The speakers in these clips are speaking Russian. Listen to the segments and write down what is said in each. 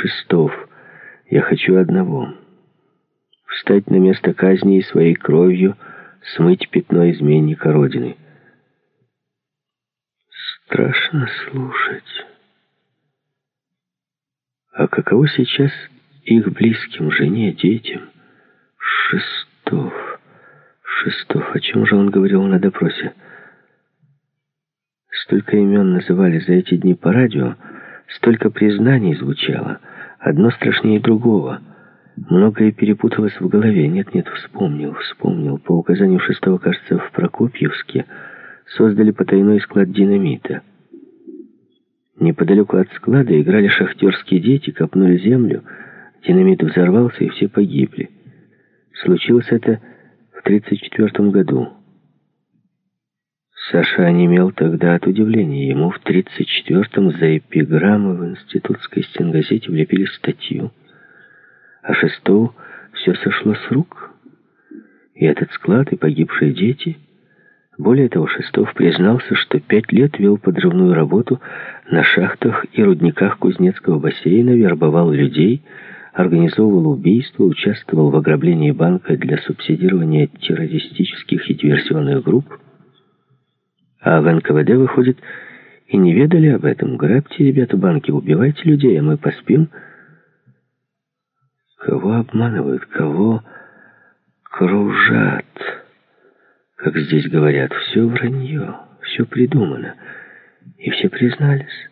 Шестов, я хочу одного — встать на место казни и своей кровью смыть пятно изменника Родины. Страшно слушать. А каково сейчас их близким, жене, детям? Шестов. О чем же он говорил на допросе? Столько имен называли за эти дни по радио, столько признаний звучало, одно страшнее другого. Многое перепуталось в голове. Нет, вспомнил. По указанию Шестого, кажется, в Прокопьевске создали потайной склад динамита. Неподалеку от склада играли шахтерские дети, копнули землю, динамит взорвался, и все погибли. Случилось это в 1934 году. Саша онемел тогда от удивления. Ему в 1934-м за эпиграммы в институтской стенгазете влепили статью. А Шестову все сошло с рук. И этот склад, и погибшие дети. Более того, Шестов признался, что 5 лет вел подрывную работу на шахтах и рудниках Кузнецкого бассейна, вербовал людей, организовывал убийства, участвовал в ограблении банка для субсидирования террористических и диверсионных групп. А в НКВД, выходит, и не ведали об этом. Грабьте, ребята, банки, убивайте людей, а мы поспим. Кого обманывают, кого кружат? Как здесь говорят, все вранье, все придумано. И все признались.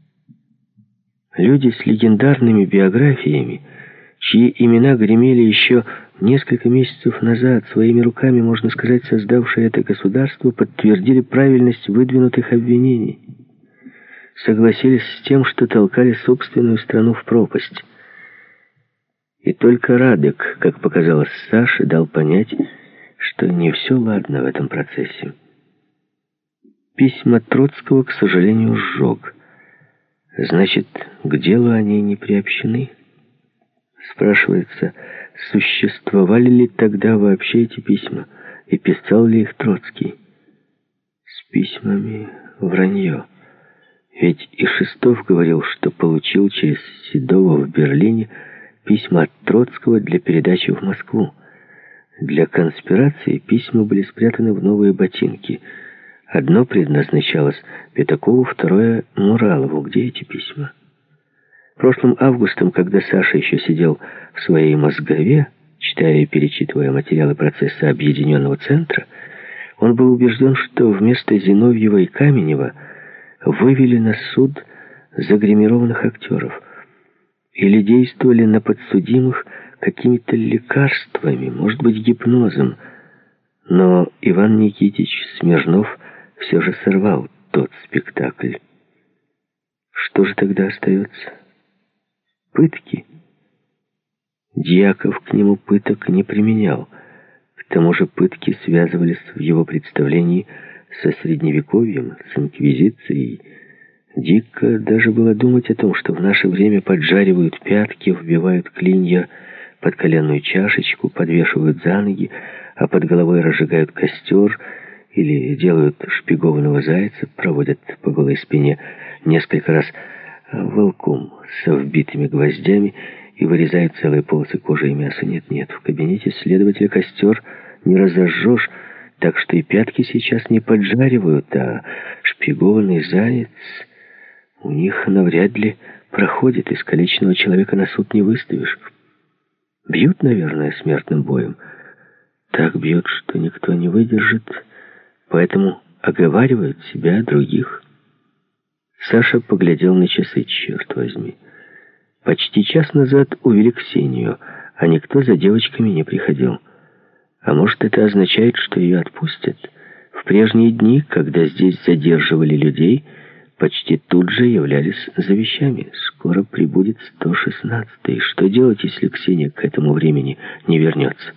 Люди с легендарными биографиями, чьи имена гремели еще несколько месяцев назад, своими руками, можно сказать, создавшие это государство, подтвердили правильность выдвинутых обвинений. Согласились с тем, что толкали собственную страну в пропасть. И только Радек, как показалось Саше, дал понять, что не все ладно в этом процессе. Письма Троцкого, к сожалению, сжег. Значит, к делу они не приобщены? Спрашивается, существовали ли тогда вообще эти письма, и писал ли их Троцкий? С письмами вранье. Ведь и Шестов говорил, что получил через Седова в Берлине письма от Троцкого для передачи в Москву. Для конспирации письма были спрятаны в новые ботинки. Одно предназначалось Пятакову, второе — Муралову. Где эти письма? Прошлым августом, когда Саша еще сидел в своей мозгове, читая и перечитывая материалы процесса Объединенного центра, он был убежден, что вместо Зиновьева и Каменева вывели на суд загримированных актеров или действовали на подсудимых какими-то лекарствами, может быть, гипнозом. Но Иван Никитич Смирнов все же сорвал тот спектакль. Что же тогда остается? Пытки. Дьяков к нему пыток не применял. К тому же пытки связывались в его представлении со Средневековьем, с Инквизицией. Дико даже было думать о том, что в наше время поджаривают пятки, вбивают клинья под коленную чашечку, подвешивают за ноги, а под головой разжигают костер или делают шпигованного зайца, проводят по голой спине несколько раз волком со вбитыми гвоздями и вырезают целые полосы кожи и мяса. Нет, в кабинете следователя костер не разожжешь, так что и пятки сейчас не поджаривают, а шпигованный заяц у них навряд ли проходит, искалеченного человека на суд не выставишь. Бьют, наверное, смертным боем. Так бьют, что никто не выдержит, поэтому оговаривают себя, других. Саша поглядел на часы, черт возьми. Почти час назад увели Ксению, а никто за девочками не приходил. А может, это означает, что ее отпустят? В прежние дни, когда здесь задерживали людей, почти тут же являлись за вещами. Скоро прибудет 116-й. Что делать, если Ксения к этому времени не вернется?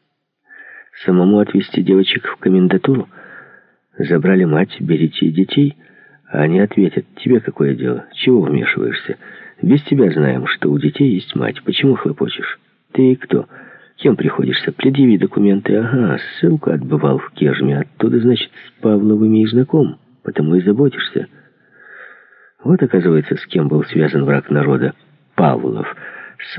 Самому отвезти девочек в комендатуру? Забрали мать, берите детей. А они ответят: тебе какое дело? Чего вмешиваешься? Без тебя знаем, что у детей есть мать. Почему хлопочешь? Ты кто? Кем приходишься? Предъяви документы. Ага, ссылку отбывал в Кежме. Оттуда, значит, с Павловыми и знаком. Потому и заботишься. Вот, оказывается, с кем был связан враг народа. Павлов